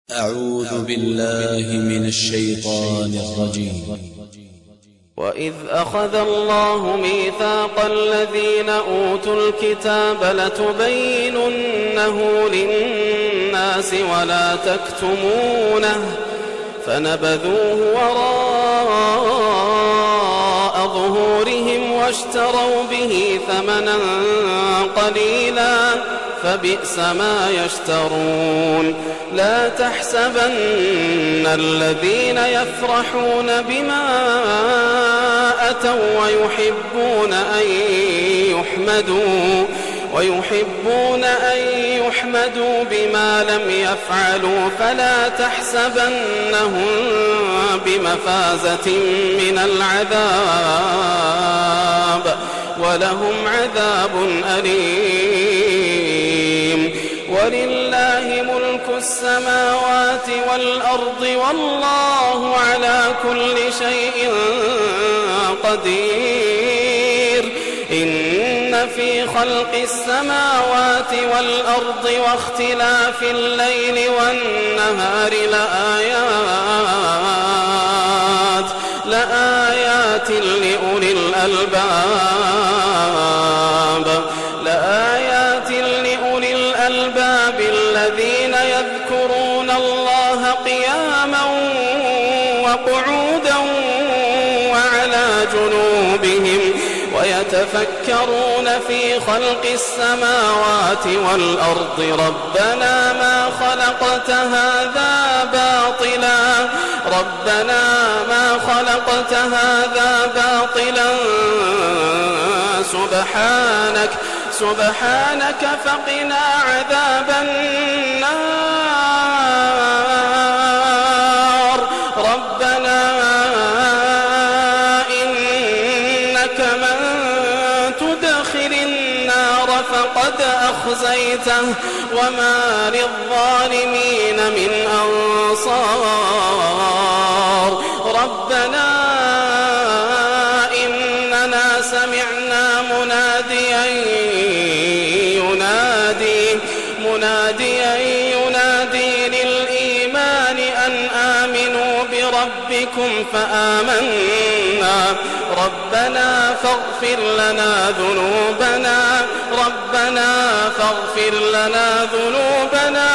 أعوذ بالله من الشيطان الرجيم. وإذ أخذ الله ميثاق الذين أوتوا الكتاب لتبيننه للناس ولا تكتمونه فنبذوه وراء ظهورهم واشتروا به ثمنا قليلا فبئس ما يشترون. لا تحسبن الذين يفرحون بما أتوا ويحبون أن يحمدوا بما لم يفعلوا فلا تحسبنهم بمفازة من العذاب ولهم عذاب أليم. ولله ملك السماوات والأرض والله على كل شيء قدير. إن في خلق السماوات والأرض واختلاف الليل والنهار لآيات لأولي الألباب الذين يذكرون الله قياما وقعودا وعلى جنوبهم ويتفكرون في خلق السماوات والأرض ربنا ما خلقت هذا باطلا سبحانك فقنا عذاب النار. ربنا إنك من تدخل النار فقد أخزيته وما للظالمين من أنصار. ربنا إننا سمعنا مناديا ينادي للإيمان أن آمنوا بربكم فآمنا. ربنا فاغفر لنا ذنوبنا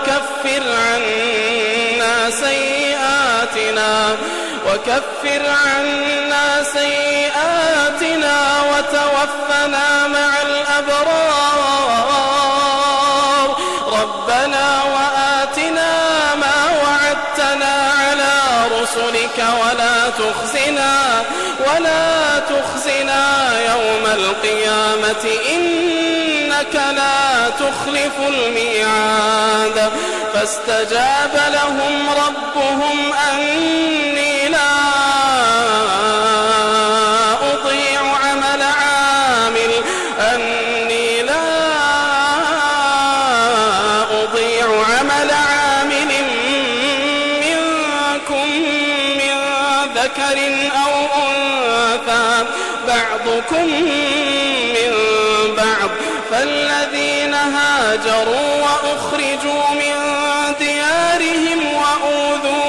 وكفر عنا سيئاتنا وتوفنا مع الأبرار. ربنا وآتنا ما وعدتنا على رسلك ولا تخزنا يوم القيامة إنك لا تخلف الميعاد. فاستجاب لهم ربهم أني لا أضيع عمل عامل منكم من ذكر أو أنثى بعضكم من بعض. فالذين هاجروا وأخرجوا من ديارهم وأوذوا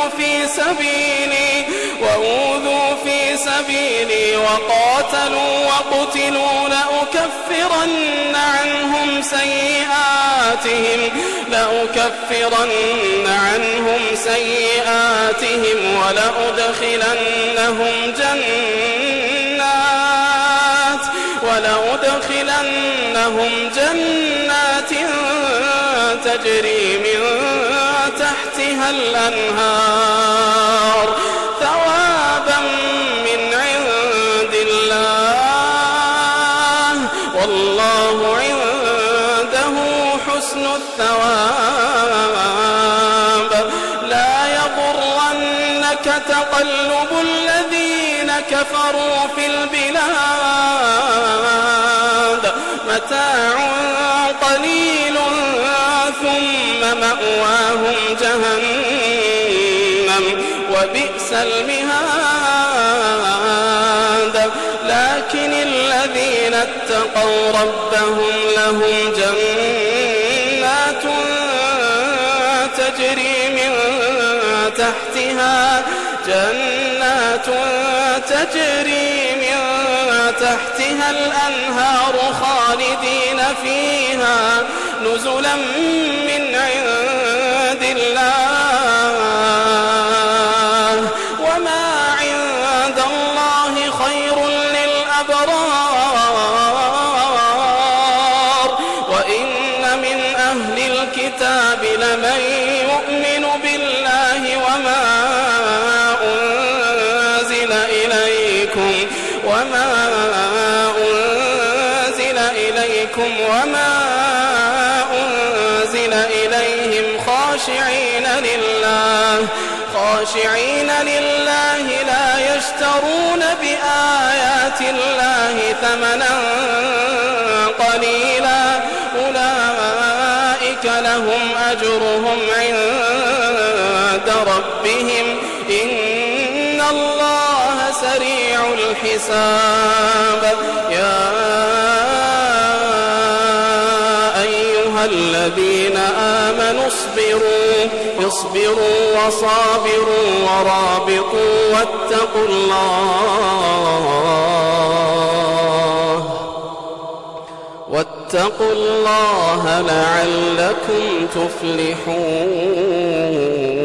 في سبيلي وقاتلوا وقتلوا لأكفرن عنهم سيئاتهم ولأدخلنهم جنات تجري من تحتها الأنهار ثوابا من عند الله والله عنده حسن الثواب. لا يغرنك تقلب الذين كفروا في البلاد متاع قليل ثم مأواهم جهنم وبئس المهاد. لكن الذين اتقوا ربهم لهم جنات تجري من تحتها الأنهار خالدين فيها نزلا من عند الله وما عند الله خير للأبرار وإن من أهل الكتاب لمن يؤمن بالله وما أنزل إليكم خاشعين لله لا يشترون بآيات الله ثمنا قليلا أولئك لهم أجرهم عند ربهم إن الله سريع الحساب يا أيها الذين آمنوا اصبروا وصابروا ورابطوا واتقوا الله لعلكم تفلحون.